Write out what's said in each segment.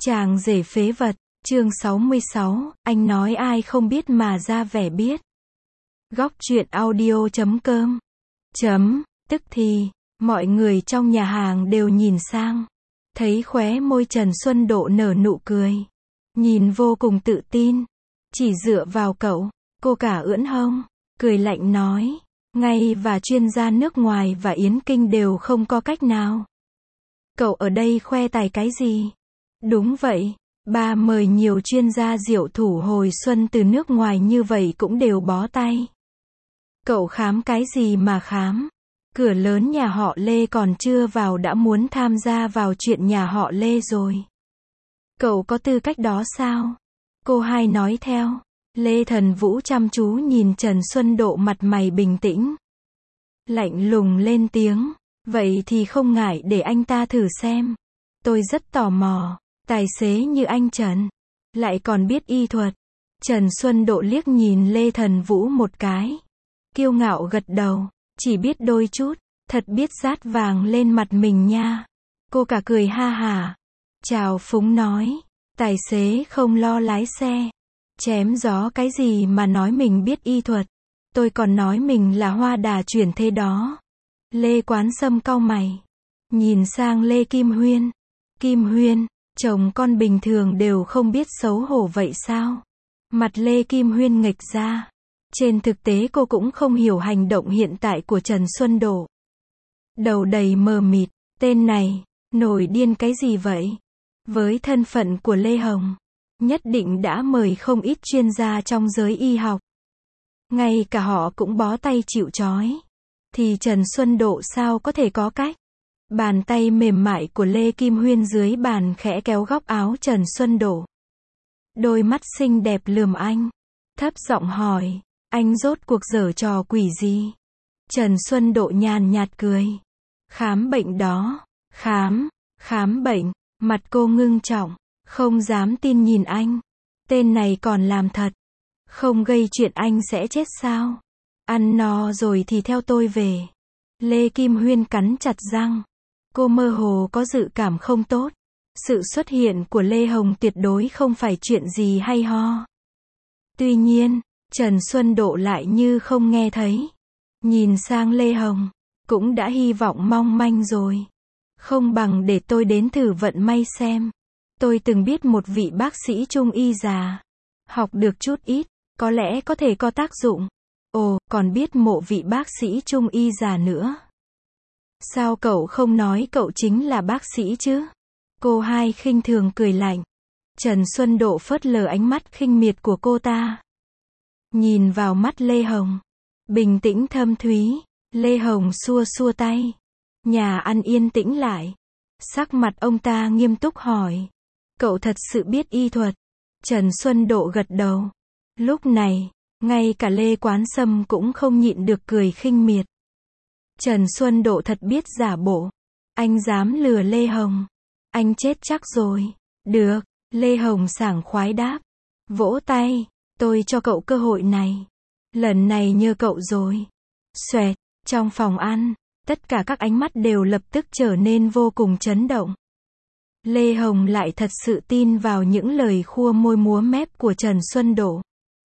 Chàng rể phế vật, chương 66, anh nói ai không biết mà ra vẻ biết. Góc truyện audio.com. Tức thì, mọi người trong nhà hàng đều nhìn sang. Thấy khóe môi Trần Xuân Độ nở nụ cười. Nhìn vô cùng tự tin. Chỉ dựa vào cậu, cô cả ưỡn hông, cười lạnh nói. Ngay và chuyên gia nước ngoài và Yến Kinh đều không có cách nào. Cậu ở đây khoe tài cái gì? Đúng vậy, ba mời nhiều chuyên gia diệu thủ hồi xuân từ nước ngoài như vậy cũng đều bó tay. Cậu khám cái gì mà khám? Cửa lớn nhà họ Lê còn chưa vào đã muốn tham gia vào chuyện nhà họ Lê rồi. Cậu có tư cách đó sao? Cô hai nói theo. Lê Thần Vũ chăm chú nhìn Trần Xuân Độ, mặt mày bình tĩnh. Lạnh lùng lên tiếng. Vậy thì không ngại để anh ta thử xem. Tôi rất tò mò. Tài xế như anh Trần, lại còn biết y thuật. Trần Xuân Độ liếc nhìn Lê Thần Vũ một cái. Kiêu ngạo gật đầu. Chỉ biết đôi chút, thật biết dát vàng lên mặt mình nha. Cô cả cười ha hả. Chào phúng nói. Tài xế không lo lái xe. Chém gió cái gì mà nói mình biết y thuật. Tôi còn nói mình là hoa đà chuyển thế đó. Lê Quán Sâm cau mày. Nhìn sang Lê Kim Huyên. Kim Huyên, chồng con bình thường đều không biết xấu hổ vậy sao? Mặt Lê Kim Huyên nghệch ra. Trên thực tế cô cũng không hiểu hành động hiện tại của Trần Xuân Độ. Đầu đầy mờ mịt, tên này, nổi điên cái gì vậy? Với thân phận của Lê Hồng, nhất định đã mời không ít chuyên gia trong giới y học. Ngay cả họ cũng bó tay chịu trói. Thì Trần Xuân Độ sao có thể có cách? Bàn tay mềm mại của Lê Kim Huyên dưới bàn khẽ kéo góc áo Trần Xuân Độ. Đôi mắt xinh đẹp lườm anh. Thấp giọng hỏi, anh rốt cuộc giở trò quỷ gì? Trần Xuân Độ nhàn nhạt cười. Khám bệnh đó. Khám bệnh. Mặt cô ngưng trọng, không dám tin nhìn anh. Tên này còn làm thật. Không gây chuyện anh sẽ chết sao? Ăn no rồi thì theo tôi về. Lê Kim Huyên cắn chặt răng. Cô mơ hồ có dự cảm không tốt. Sự xuất hiện của Lê Hồng tuyệt đối không phải chuyện gì hay ho. Tuy nhiên, Trần Xuân Độ lại như không nghe thấy. Nhìn sang Lê Hồng, cũng đã hy vọng mong manh rồi. Không bằng để tôi đến thử vận may xem. Tôi từng biết một vị bác sĩ trung y già. Học được chút ít, có lẽ có thể có tác dụng. Ồ, còn biết mộ vị bác sĩ trung y già nữa. Sao cậu không nói cậu chính là bác sĩ chứ? Cô hai khinh thường cười lạnh. Trần Xuân Độ phớt lờ ánh mắt khinh miệt của cô ta. Nhìn vào mắt Lê Hồng. Bình tĩnh thâm thúy. Lê Hồng xua xua tay. Nhà ăn yên tĩnh lại. Sắc mặt ông ta nghiêm túc hỏi. Cậu thật sự biết y thuật? Trần Xuân Độ gật đầu. Lúc này, ngay cả Lê Quán Sâm cũng không nhịn được cười khinh miệt. Trần Xuân Độ thật biết giả bộ. Anh dám lừa Lê Hồng. Anh chết chắc rồi. Được, Lê Hồng sảng khoái đáp. Vỗ tay, tôi cho cậu cơ hội này. Lần này nhờ cậu rồi. Xoẹt, trong phòng ăn, tất cả các ánh mắt đều lập tức trở nên vô cùng chấn động. Lê Hồng lại thật sự tin vào những lời khua môi múa mép của Trần Xuân Độ.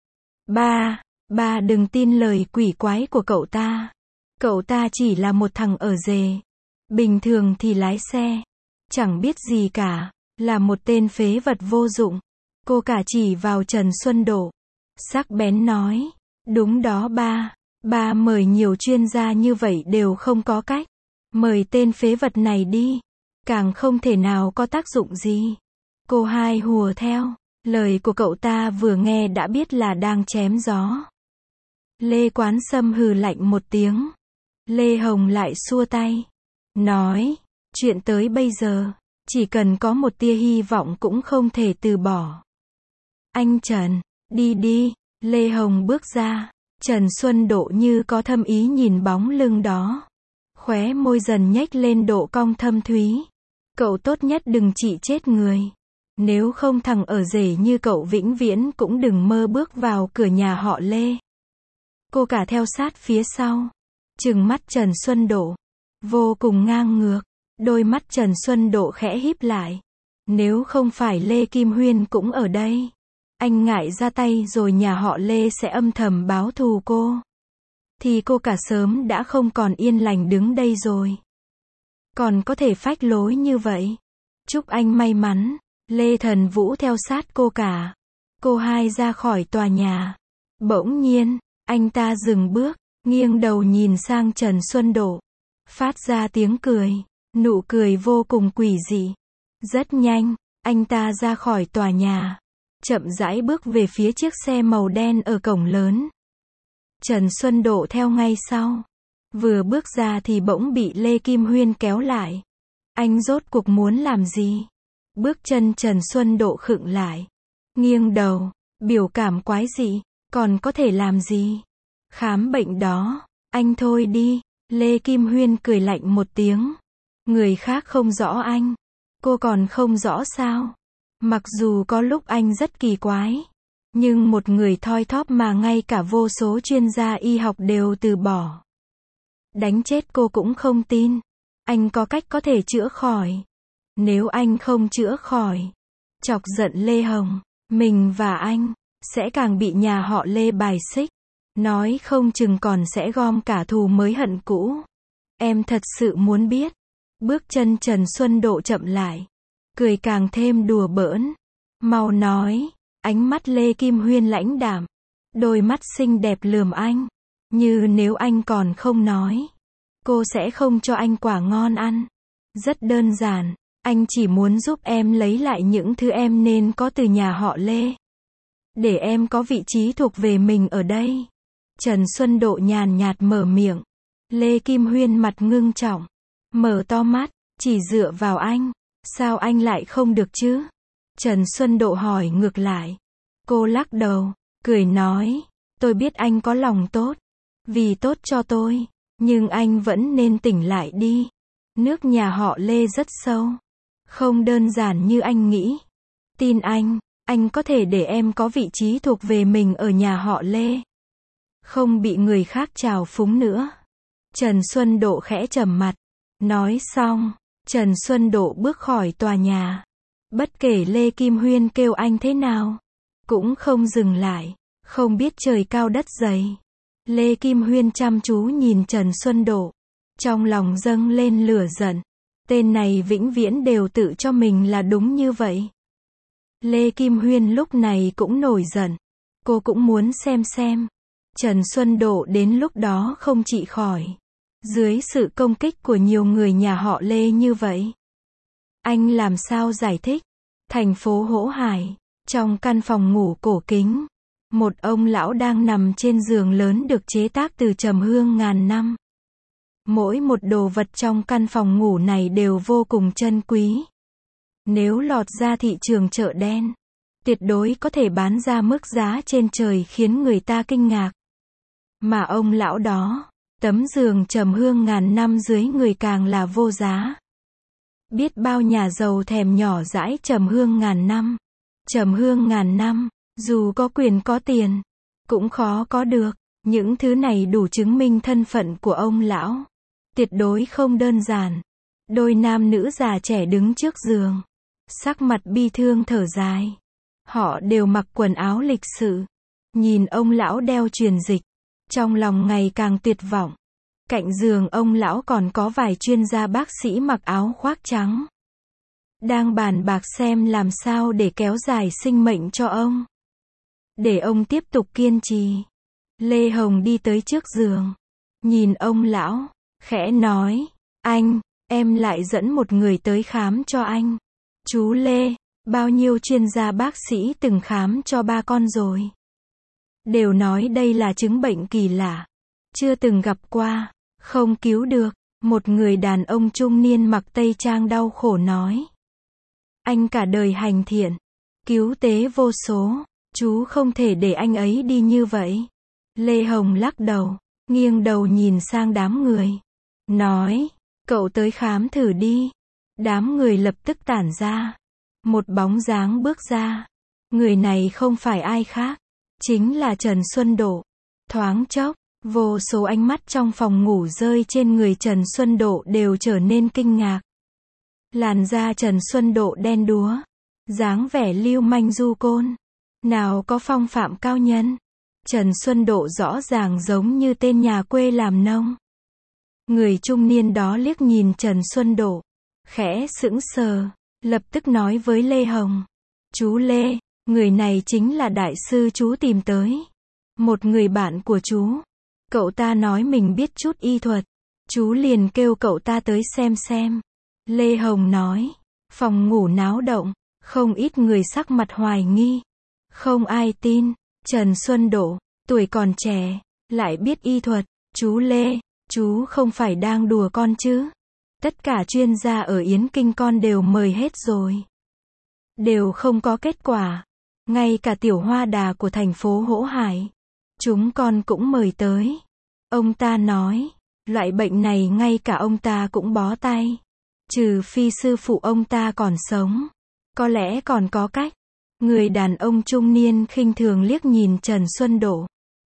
Ba đừng tin lời quỷ quái của cậu ta. Cậu ta chỉ là một thằng ở rề. Bình thường thì lái xe. Chẳng biết gì cả. Là một tên phế vật vô dụng. Cô cả chỉ vào Trần Xuân Độ. Sắc bén nói. Đúng đó ba. Ba mời nhiều chuyên gia như vậy đều không có cách. Mời tên phế vật này đi. Càng không thể nào có tác dụng gì. Cô hai hùa theo. Lời của cậu ta vừa nghe đã biết là đang chém gió. Lê Quán Sâm hừ lạnh một tiếng. Lê Hồng lại xua tay. Nói, chuyện tới bây giờ, chỉ cần có một tia hy vọng cũng không thể từ bỏ. Anh Trần, đi đi. Lê Hồng bước ra. Trần Xuân Độ như có thâm ý nhìn bóng lưng đó. Khóe môi dần nhếch lên độ cong thâm thúy. Cậu tốt nhất đừng chỉ chết người. Nếu không thằng ở rể như cậu vĩnh viễn cũng đừng mơ bước vào cửa nhà họ Lê. Cô cả theo sát phía sau. Trừng mắt Trần Xuân Độ. Vô cùng ngang ngược. Đôi mắt Trần Xuân Độ khẽ híp lại. Nếu không phải Lê Kim Huyên cũng ở đây, anh ngại ra tay rồi nhà họ Lê sẽ âm thầm báo thù cô. Thì cô cả sớm đã không còn yên lành đứng đây rồi. Còn có thể phách lối như vậy. Chúc anh may mắn. Lê Thần Vũ theo sát cô cả. Cô hai ra khỏi tòa nhà. Bỗng nhiên, anh ta dừng bước, nghiêng đầu nhìn sang Trần Xuân Độ. Phát ra tiếng cười. Nụ cười vô cùng quỷ dị. Rất nhanh, anh ta ra khỏi tòa nhà. Chậm rãi bước về phía chiếc xe màu đen ở cổng lớn. Trần Xuân Độ theo ngay sau. Vừa bước ra thì bỗng bị Lê Kim Huyên kéo lại. Anh rốt cuộc muốn làm gì? Bước chân Trần Xuân Độ khựng lại. Nghiêng đầu, biểu cảm quái dị. Còn có thể làm gì? Khám bệnh đó. Anh thôi đi. Lê Kim Huyên cười lạnh một tiếng. Người khác không rõ anh. Cô còn không rõ sao? Mặc dù có lúc anh rất kỳ quái. Nhưng một người thoi thóp mà ngay cả vô số chuyên gia y học đều từ bỏ. Đánh chết cô cũng không tin. Anh có cách có thể chữa khỏi. Nếu anh không chữa khỏi, chọc giận Lê Hồng, mình và anh sẽ càng bị nhà họ Lê bài xích. Nói không chừng còn sẽ gom cả thù mới hận cũ. Em thật sự muốn biết. Bước chân Trần Xuân Độ chậm lại. Cười càng thêm đùa bỡn. Mau nói. Ánh mắt Lê Kim Huyên lãnh đạm. Đôi mắt xinh đẹp lườm anh. Như nếu anh còn không nói, cô sẽ không cho anh quả ngon ăn. Rất đơn giản. Anh chỉ muốn giúp em lấy lại những thứ em nên có từ nhà họ Lê. Để em có vị trí thuộc về mình ở đây. Trần Xuân Độ nhàn nhạt mở miệng. Lê Kim Huyên mặt ngưng trọng. Mở to mắt. Chỉ dựa vào anh. Sao anh lại không được chứ? Trần Xuân Độ hỏi ngược lại. Cô lắc đầu. Cười nói. Tôi biết anh có lòng tốt. Vì tốt cho tôi. Nhưng anh vẫn nên tỉnh lại đi. Nước nhà họ Lê rất sâu. Không đơn giản như anh nghĩ. Tin anh có thể để em có vị trí thuộc về mình ở nhà họ Lê. Không bị người khác trào phúng nữa. Trần Xuân Độ khẽ trầm mặt. Nói xong, Trần Xuân Độ bước khỏi tòa nhà. Bất kể Lê Kim Huyên kêu anh thế nào, cũng không dừng lại. Không biết trời cao đất dày. Lê Kim Huyên chăm chú nhìn Trần Xuân Độ. Trong lòng dâng lên lửa giận. Tên này vĩnh viễn đều tự cho mình là đúng như vậy. Lê Kim Huyên lúc này cũng nổi giận. Cô cũng muốn xem. Trần Xuân Độ đến lúc đó không trị khỏi. Dưới sự công kích của nhiều người nhà họ Lê như vậy. Anh làm sao giải thích? Thành phố Hỗ Hải. Trong căn phòng ngủ cổ kính. Một ông lão đang nằm trên giường lớn được chế tác từ trầm hương ngàn năm. Mỗi một đồ vật trong căn phòng ngủ này đều vô cùng chân quý. Nếu lọt ra thị trường chợ đen, tuyệt đối có thể bán ra mức giá trên trời khiến người ta kinh ngạc. Mà ông lão đó, tấm giường trầm hương ngàn năm dưới người càng là vô giá. Biết bao nhà giàu thèm nhỏ dãi trầm hương ngàn năm. Trầm hương ngàn năm, dù có quyền có tiền, cũng khó có được. Những thứ này đủ chứng minh thân phận của ông lão. Tuyệt đối không đơn giản. Đôi nam nữ già trẻ đứng trước giường. Sắc mặt bi thương thở dài. Họ đều mặc quần áo lịch sự. Nhìn ông lão đeo truyền dịch. Trong lòng ngày càng tuyệt vọng. Cạnh giường ông lão còn có vài chuyên gia bác sĩ mặc áo khoác trắng. Đang bàn bạc xem làm sao để kéo dài sinh mệnh cho ông. Để ông tiếp tục kiên trì. Lê Hồng đi tới trước giường. Nhìn ông lão. Khẽ nói. Anh, em lại dẫn một người tới khám cho anh. Chú Lê, bao nhiêu chuyên gia bác sĩ từng khám cho ba con rồi. Đều nói đây là chứng bệnh kỳ lạ. Chưa từng gặp qua. Không cứu được. Một người đàn ông trung niên mặc tây trang đau khổ nói. Anh cả đời hành thiện. Cứu tế vô số. Chú không thể để anh ấy đi như vậy. Lê Hồng lắc đầu. Nghiêng đầu nhìn sang đám người. Nói. Cậu tới khám thử đi. Đám người lập tức tản ra. Một bóng dáng bước ra. Người này không phải ai khác. Chính là Trần Xuân Độ. Thoáng chốc, vô số ánh mắt trong phòng ngủ rơi trên người Trần Xuân Độ đều trở nên kinh ngạc. Làn da Trần Xuân Độ đen đúa, dáng vẻ lưu manh du côn, nào có phong phạm cao nhân. Trần Xuân Độ rõ ràng giống như tên nhà quê làm nông. Người trung niên đó liếc nhìn Trần Xuân Độ, khẽ sững sờ, lập tức nói với Lê Hồng. Chú Lê, người này chính là đại sư chú tìm tới. Một người bạn của chú. Cậu ta nói mình biết chút y thuật. Chú liền kêu cậu ta tới xem. Lê Hồng nói. Phòng ngủ náo động, không ít người sắc mặt hoài nghi. Không ai tin. Trần Xuân Độ, tuổi còn trẻ, lại biết y thuật. Chú Lê, chú không phải đang đùa con chứ? Tất cả chuyên gia ở Yến Kinh con đều mời hết rồi. Đều không có kết quả. Ngay cả Tiểu Hoa Đà của thành phố Hỗ Hải, chúng con cũng mời tới. Ông ta nói, loại bệnh này ngay cả ông ta cũng bó tay. Trừ phi sư phụ ông ta còn sống, có lẽ còn có cách. Người đàn ông trung niên khinh thường liếc nhìn Trần Xuân Độ.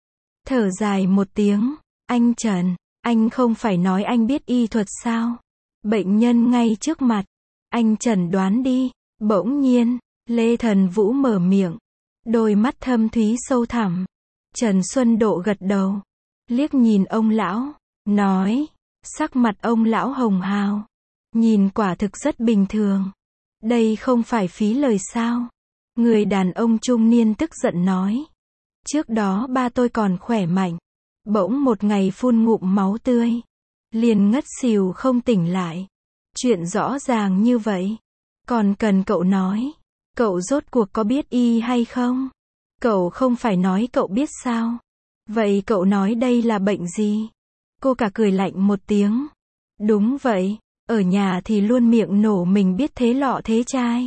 Thở dài một tiếng, anh Trần, anh không phải nói anh biết y thuật sao? Bệnh nhân ngay trước mặt, anh chẩn đoán đi. Bỗng nhiên, Lê Thần Vũ mở miệng, đôi mắt thâm thúy sâu thẳm. Trần Xuân Độ gật đầu, liếc nhìn ông lão, nói, sắc mặt ông lão hồng hào, nhìn quả thực rất bình thường. Đây không phải phí lời sao? Người đàn ông trung niên tức giận nói. Trước đó ba tôi còn khỏe mạnh, bỗng một ngày phun ngụm máu tươi, liền ngất xỉu không tỉnh lại. Chuyện rõ ràng như vậy, còn cần cậu nói. Cậu rốt cuộc có biết y hay không? Cậu không phải nói cậu biết sao? Vậy cậu nói đây là bệnh gì? Cô cả cười lạnh một tiếng. Đúng vậy, ở nhà thì luôn miệng nổ mình biết thế lọ thế chai.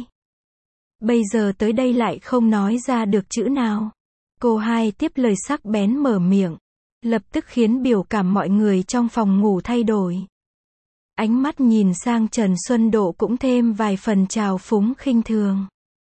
Bây giờ tới đây lại không nói ra được chữ nào. Cô hai tiếp lời sắc bén mở miệng, lập tức khiến biểu cảm mọi người trong phòng ngủ thay đổi. Ánh mắt nhìn sang Trần Xuân Độ cũng thêm vài phần trào phúng khinh thường.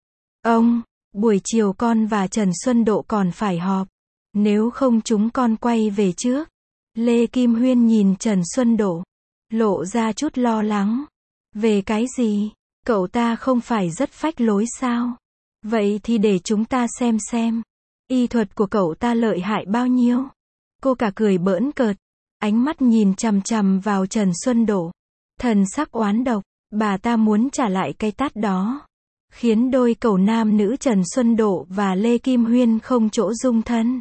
Ông, buổi chiều con và Trần Xuân Độ còn phải họp. Nếu không chúng con quay về trước. Lê Kim Huyên nhìn Trần Xuân Độ, lộ ra chút lo lắng. Về cái gì? Cậu ta không phải rất phách lối sao? Vậy thì để chúng ta xem. Y thuật của cậu ta lợi hại bao nhiêu? Cô cả cười bỡn cợt, ánh mắt nhìn chằm chằm vào Trần Xuân Độ. Thần sắc oán độc, bà ta muốn trả lại cái tát đó. Khiến đôi cẩu nam nữ Trần Xuân Độ và Lê Kim Huyên không chỗ dung thân.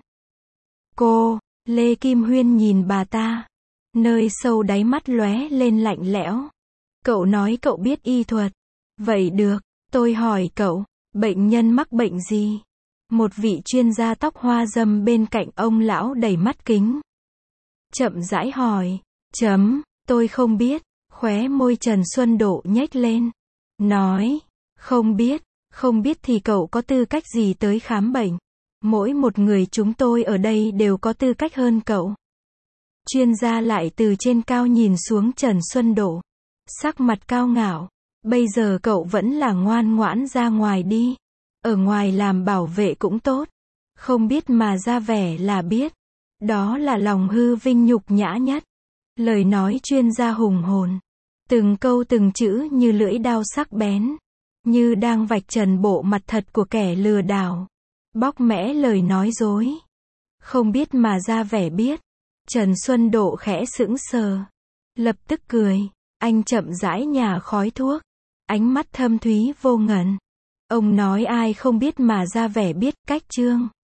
Cô, Lê Kim Huyên nhìn bà ta. Nơi sâu đáy mắt lóe lên lạnh lẽo. Cậu nói cậu biết y thuật. Vậy được, tôi hỏi cậu, bệnh nhân mắc bệnh gì? Một vị chuyên gia tóc hoa râm bên cạnh ông lão đầy mắt kính. Chậm rãi hỏi. Tôi không biết. Khóe môi Trần Xuân Độ nhếch lên. Nói. Không biết thì cậu có tư cách gì tới khám bệnh? Mỗi một người chúng tôi ở đây đều có tư cách hơn cậu. Chuyên gia lại từ trên cao nhìn xuống Trần Xuân Độ. Sắc mặt cao ngạo. Bây giờ cậu vẫn là ngoan ngoãn ra ngoài đi. Ở ngoài làm bảo vệ cũng tốt. Không biết mà ra vẻ là biết. Đó là lòng hư vinh nhục nhã nhất. Lời nói chuyên gia hùng hồn. Từng câu từng chữ như lưỡi dao sắc bén. Như đang vạch trần bộ mặt thật của kẻ lừa đảo. Bóc mẽ lời nói dối. Không biết mà ra vẻ biết. Trần Xuân Độ khẽ sững sờ. Lập tức cười. Anh chậm rãi nhả khói thuốc. Ánh mắt thâm thúy vô ngần. Ông nói ai không biết mà ra vẻ biết, cách chương.